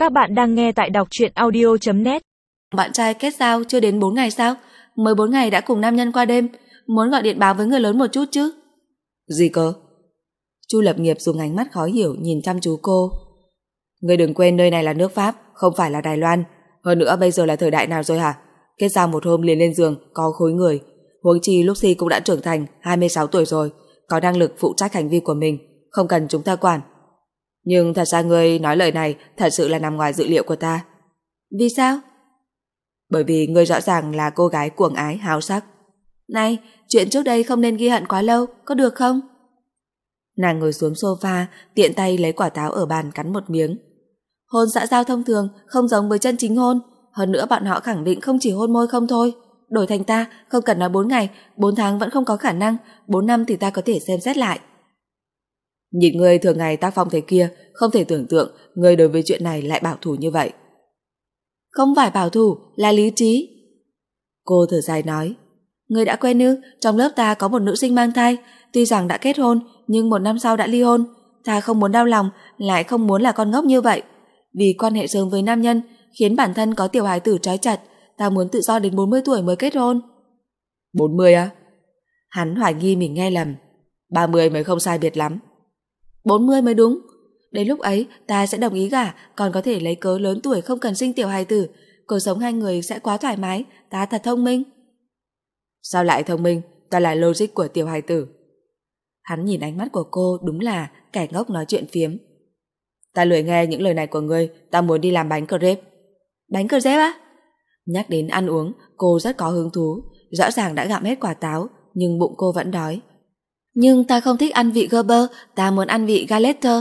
Các bạn đang nghe tại đọc truyện audio.net. Bạn trai kết giao chưa đến 4 ngày sao? Mới 4 ngày đã cùng nam nhân qua đêm, muốn gọi điện báo với người lớn một chút chứ. Gì cơ? Chu Lập Nghiệp dùng ánh mắt khó hiểu nhìn chăm chú cô. Ngươi đừng quên nơi này là nước Pháp, không phải là Đài Loan. Hơn nữa bây giờ là thời đại nào rồi hả? Kết giao một hôm liền lên giường, có khối người. Huống chi Lucy cũng đã trưởng thành, 26 tuổi rồi, có năng lực phụ trách hành vi của mình, không cần chúng ta quản. Nhưng thật ra ngươi nói lời này thật sự là nằm ngoài dự liệu của ta. Vì sao? Bởi vì ngươi rõ ràng là cô gái cuồng ái háo sắc. Này, chuyện trước đây không nên ghi hận quá lâu, có được không? Nàng ngồi xuống sofa, tiện tay lấy quả táo ở bàn cắn một miếng. Hôn xã giao thông thường không giống với chân chính hôn, hơn nữa bọn họ khẳng định không chỉ hôn môi không thôi. Đổi thành ta, không cần nói 4 ngày, 4 tháng vẫn không có khả năng, 4 năm thì ta có thể xem xét lại. Nhìn ngươi thường ngày tác phong thế kia, không thể tưởng tượng ngươi đối với chuyện này lại bảo thủ như vậy. Không phải bảo thủ, là lý trí. Cô thở dài nói. Ngươi đã quen ư? Trong lớp ta có một nữ sinh mang thai, tuy rằng đã kết hôn, nhưng 1 năm sau đã ly hôn. Ta không muốn đau lòng, lại không muốn là con ngốc như vậy. Vì quan hệ sớm với nam nhân, khiến bản thân có tiểu hài tử trói chặt, ta muốn tự do đến 40 tuổi mới kết hôn. 40 á? Hắn hoài nghi mình nghe lầm. 30 mới không sai biệt lắm. 40 mới đúng. Đến lúc ấy ta sẽ đồng ý gả, còn có thể lấy cớ lớn tuổi không cần sinh tiểu hài tử. Cuộc sống hai người sẽ quá thoải mái, ta thật thông minh. Sao lại thông minh? Ta là logic của tiểu hài tử. Hắn nhìn ánh mắt của cô đúng là kẻ ngốc nói chuyện phiếm. Ta lười nghe những lời này của ngươi, ta muốn đi làm bánh crepe. Bánh crepe á? Nhắc đến ăn uống, cô rất có hứng thú. Rõ ràng đã gặm hết quả táo, nhưng bụng cô vẫn đói. Nhưng ta không thích ăn vị Gerber, ta muốn ăn vị galette.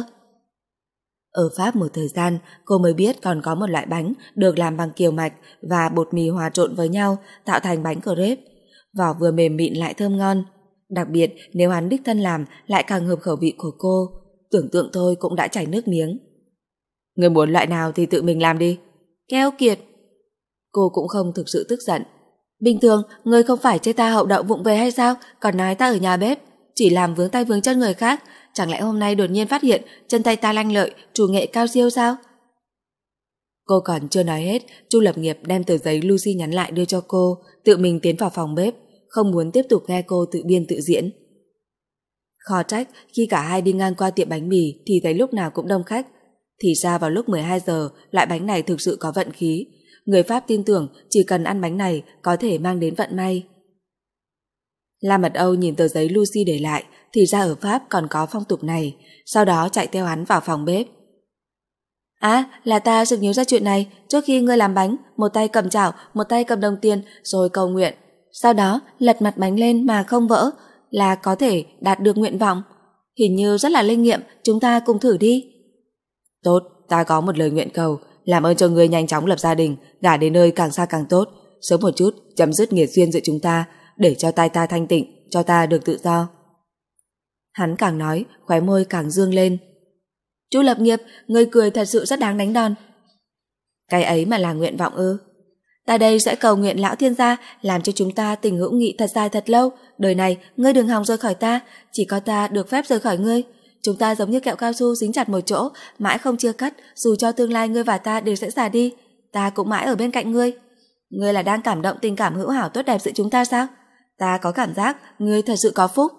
Ở Pháp một thời gian, cô mới biết còn có một loại bánh được làm bằng kiều mạch và bột mì hòa trộn với nhau tạo thành bánh crepe. Vỏ vừa mềm mịn lại thơm ngon. Đặc biệt nếu hắn đích thân làm lại càng hợp khẩu vị của cô. Tưởng tượng thôi cũng đã chảy nước miếng. Người muốn loại nào thì tự mình làm đi. Keo kiệt. Cô cũng không thực sự tức giận. Bình thường, ngươi không phải chê ta hậu đậu vụng về hay sao, còn nói ta ở nhà bếp, chỉ làm vướng tay vướng chân người khác. Chẳng lẽ hôm nay đột nhiên phát hiện chân tay ta lanh lợi, chủ nghệ cao siêu sao? Cô còn chưa nói hết, Chu Lập Nghiệp đem tờ giấy Lucy nhắn lại đưa cho cô, tự mình tiến vào phòng bếp, không muốn tiếp tục nghe cô tự biên tự diễn. Khó trách khi cả hai đi ngang qua tiệm bánh mì thì thấy lúc nào cũng đông khách. Thì ra vào lúc 12 giờ, loại bánh này thực sự có vận khí. Người Pháp tin tưởng chỉ cần ăn bánh này có thể mang đến vận may. La Mật Âu nhìn tờ giấy Lucy để lại, thì ra ở Pháp còn có phong tục này, sau đó chạy theo hắn vào phòng bếp. Là ta sực nhớ ra chuyện này, trước khi ngươi làm bánh, một tay cầm chảo, một tay cầm đồng tiền, rồi cầu nguyện. Sau đó lật mặt bánh lên mà không vỡ, là có thể đạt được nguyện vọng. Hình như rất là linh nghiệm, chúng ta cùng thử đi. Tốt, ta có một lời nguyện cầu, làm ơn cho ngươi nhanh chóng lập gia đình, gả đến nơi càng xa càng tốt, sớm một chút chấm dứt nghiệt duyên giữa chúng ta, để cho tai ta thanh tịnh, cho ta được tự do. Hắn càng nói, khóe môi càng dương lên. Chu Lập Nghiệp, ngươi cười thật sự rất đáng đánh đòn. Cái ấy mà là nguyện vọng ư? Ta đây sẽ cầu nguyện lão thiên gia làm cho chúng ta tình hữu nghị thật dài thật lâu. Đời này ngươi đừng hòng rời khỏi ta, chỉ có ta được phép rời khỏi ngươi. Chúng ta giống như kẹo cao su dính chặt một chỗ, mãi không chia cắt, dù cho tương lai ngươi và ta đều sẽ già đi, ta cũng mãi ở bên cạnh ngươi. Ngươi là đang cảm động tình cảm hữu hảo tốt đẹp giữa chúng ta sao? Ta có cảm giác ngươi thật sự có phúc.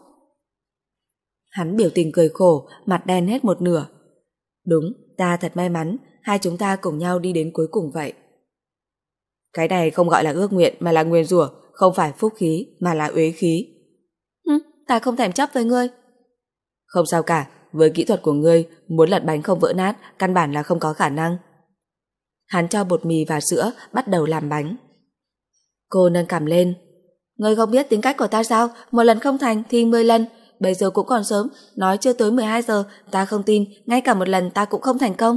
Hắn biểu tình cười khổ, mặt đen hết một nửa. Đúng, ta thật may mắn, hai chúng ta cùng nhau đi đến cuối cùng vậy. Cái này không gọi là ước nguyện mà là nguyền rủa, không phải phúc khí mà là uế khí. Ta không thèm chấp với ngươi. Không sao cả, với kỹ thuật của ngươi, muốn lật bánh không vỡ nát, căn bản là không có khả năng. Hắn cho bột mì và sữa, bắt đầu làm bánh. Cô nâng cằm lên. Ngươi không biết tính cách của ta sao, một lần không thành thì 10 lần. Bây giờ cũng còn sớm, nói chưa tới 12 giờ, ta không tin, ngay cả một lần ta cũng không thành công.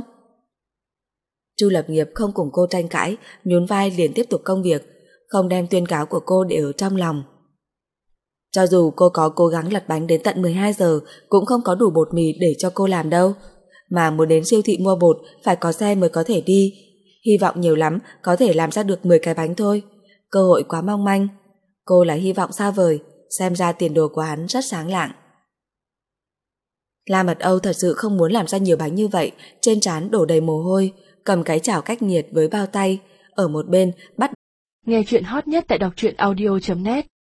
Chu Lập Nghiệp không cùng cô tranh cãi, nhún vai liền tiếp tục công việc, không đem tuyên cáo của cô để ở trong lòng. Cho dù cô có cố gắng lật bánh đến tận 12 giờ, cũng không có đủ bột mì để cho cô làm đâu. Mà muốn đến siêu thị mua bột, phải có xe mới có thể đi. Hy vọng nhiều lắm, có thể làm ra được 10 cái bánh thôi. Cơ hội quá mong manh. Cô là hy vọng xa vời, xem ra tiền đồ của hắn rất sáng lạng. La Mật Âu thật sự không muốn làm ra nhiều bánh như vậy, trên trán đổ đầy mồ hôi. cầm cái chảo cách nhiệt với bao tay, ở một bên bắt. Nghe chuyện hot nhất tại đọc truyện audio.net